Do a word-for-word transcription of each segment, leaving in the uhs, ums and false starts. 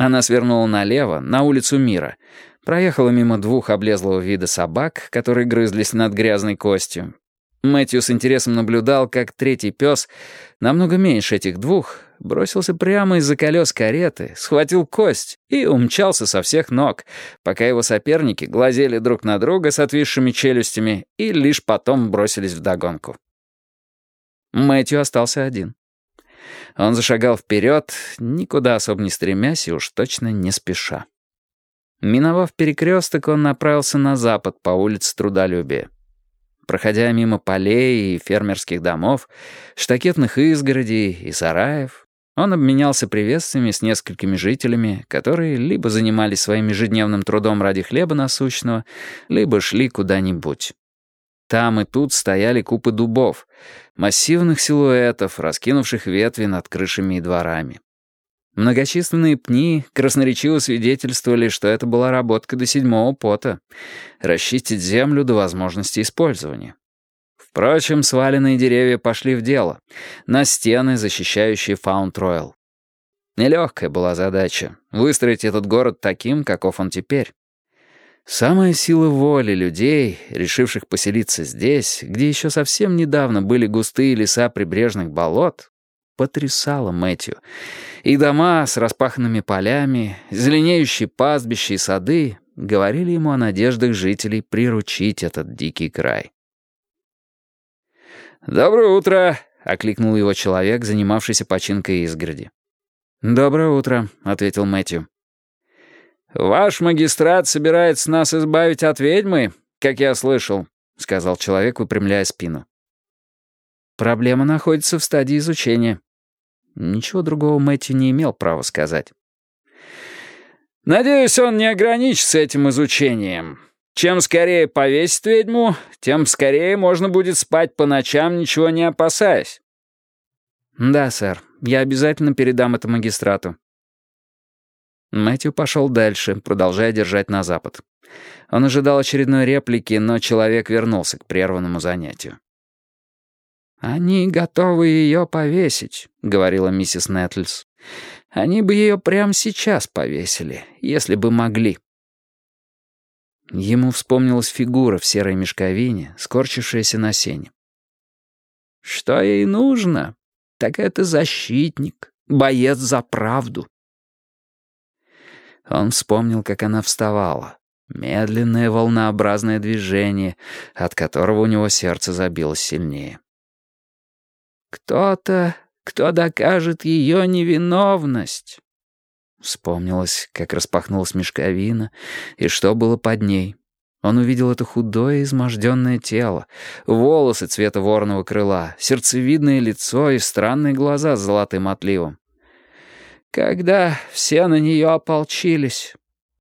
Она свернула налево, на улицу Мира, проехала мимо двух облезлого вида собак, которые грызлись над грязной костью. Мэтью с интересом наблюдал, как третий пес, намного меньше этих двух, бросился прямо из-за колес кареты, схватил кость и умчался со всех ног, пока его соперники глазели друг на друга с отвисшими челюстями и лишь потом бросились вдогонку. Мэтью остался один. Он зашагал вперед, никуда особо не стремясь и уж точно не спеша. Миновав перекресток, он направился на запад по улице Трудолюбия. Проходя мимо полей и фермерских домов, штакетных изгородей и сараев, он обменялся приветствиями с несколькими жителями, которые либо занимались своим ежедневным трудом ради хлеба насущного, либо шли куда-нибудь. Там и тут стояли купы дубов, массивных силуэтов, раскинувших ветви над крышами и дворами. Многочисленные пни красноречиво свидетельствовали, что это была работка до седьмого пота — расчистить землю до возможности использования. Впрочем, сваленные деревья пошли в дело, на стены, защищающие Фаунд-Роял. Нелегкая была задача — выстроить этот город таким, каков он теперь. Самая сила воли людей, решивших поселиться здесь, где еще совсем недавно были густые леса прибрежных болот, потрясала Мэтью. И дома с распаханными полями, зеленеющие пастбища и сады говорили ему о надеждах жителей приручить этот дикий край. «Доброе утро!» — окликнул его человек, занимавшийся починкой изгороди. «Доброе утро», — ответил Мэтью. «Ваш магистрат собирается нас избавить от ведьмы, как я слышал», — сказал человек, выпрямляя спину. «Проблема находится в стадии изучения». Ничего другого Мэтью не имел права сказать. «Надеюсь, он не ограничится этим изучением. Чем скорее повесить ведьму, тем скорее можно будет спать по ночам, ничего не опасаясь». «Да, сэр, я обязательно передам это магистрату». Мэтью пошел дальше, продолжая держать на запад. Он ожидал очередной реплики, но человек вернулся к прерванному занятию. «Они готовы ее повесить», — говорила миссис Нетлс. «Они бы ее прямо сейчас повесили, если бы могли». Ему вспомнилась фигура в серой мешковине, скорчившаяся на сене. «Что ей нужно, так это защитник, боец за правду». Он вспомнил, как она вставала. Медленное волнообразное движение, от которого у него сердце забилось сильнее. «Кто-то, кто докажет ее невиновность». Вспомнилось, как распахнулась мешковина, и что было под ней. Он увидел это худое изможденное тело, волосы цвета вороного крыла, сердцевидное лицо и странные глаза с золотым отливом. «Когда все на нее ополчились».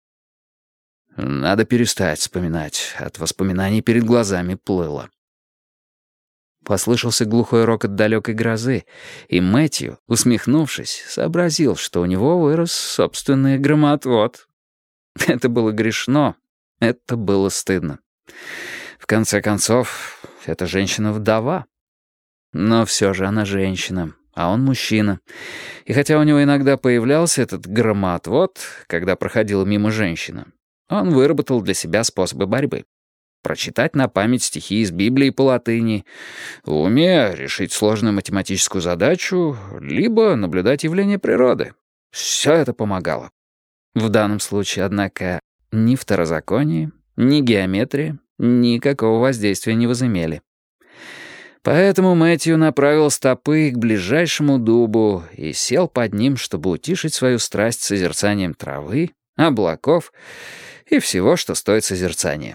Надо перестать вспоминать, от воспоминаний перед глазами плыло. Послышался глухой рокот далекой грозы, и Мэтью, усмехнувшись, сообразил, что у него вырос собственный громоотвод. Это было грешно, это было стыдно. В конце концов, эта женщина-вдова. Но все же она женщина, а он мужчина. И хотя у него иногда появлялся этот громоотвод, когда проходила мимо женщина, он выработал для себя способы борьбы. Прочитать на память стихи из Библии по латыни, в уме решить сложную математическую задачу, либо наблюдать явления природы. Все это помогало. В данном случае, однако, ни второзаконие, ни геометрия никакого воздействия не возымели. Поэтому Мэтью направил стопы к ближайшему дубу и сел под ним, чтобы утишить свою страсть созерцанием травы, облаков и всего, что стоит созерцания.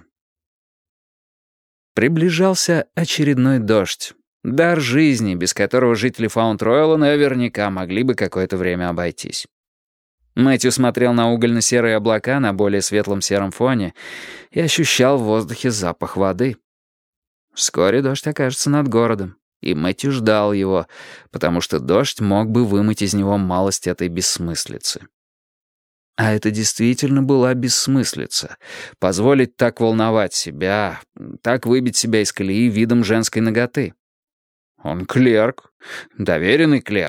Приближался очередной дождь. Дар жизни, без которого жители Фаунд-Ройла наверняка могли бы какое-то время обойтись. Мэтью смотрел на угольно-серые облака на более светлом сером фоне и ощущал в воздухе запах воды. Вскоре дождь окажется над городом, и Мэтью ждал его, потому что дождь мог бы вымыть из него малость этой бессмыслицы. А это действительно была бессмыслица. Позволить так волновать себя, так выбить себя из колеи видом женской наготы. Он клерк, доверенный клерк.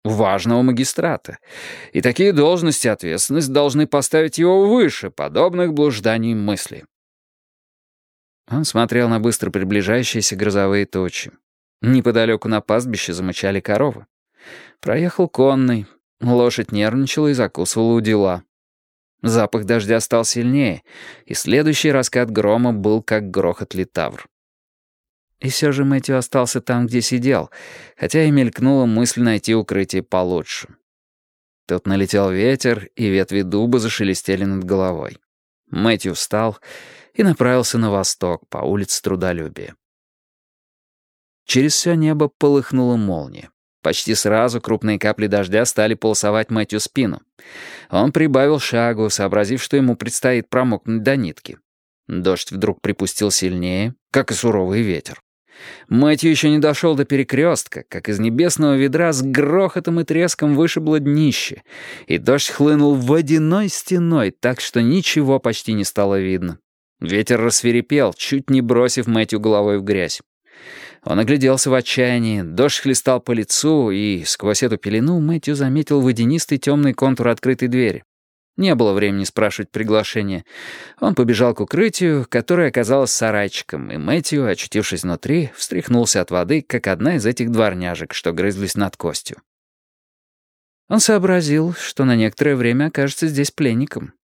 важного магистрата. И такие должности и ответственность должны поставить его выше подобных блужданий мысли. Он смотрел на быстро приближающиеся грозовые тучи. Неподалеку на пастбище замычали коровы. Проехал конный. Лошадь нервничала и закусывала у дела. Запах дождя стал сильнее, и следующий раскат грома был как грохот литавр. И все же Мэтью остался там, где сидел, хотя и мелькнула мысль найти укрытие получше. Тут налетел ветер, и ветви дуба зашелестели над головой. Мэтью встал и направился на восток, по улице Трудолюбия. Через все небо полыхнула молния. Почти сразу крупные капли дождя стали полосовать Мэтью спину. Он прибавил шагу, сообразив, что ему предстоит промокнуть до нитки. Дождь вдруг припустил сильнее, как и суровый ветер. Мэтью еще не дошел до перекрестка, как из небесного ведра с грохотом и треском вышибло днище, и дождь хлынул водяной стеной, так что ничего почти не стало видно. Ветер рассвирепел, чуть не бросив Мэтью головой в грязь. Он огляделся в отчаянии, дождь хлестал по лицу, и сквозь эту пелену Мэтью заметил водянистый темный контур открытой двери. Не было времени спрашивать приглашение. Он побежал к укрытию, которое оказалось сарайчиком, и Мэтью, очутившись внутри, встряхнулся от воды, как одна из этих дворняжек, что грызлись над костью. Он сообразил, что на некоторое время окажется здесь пленником.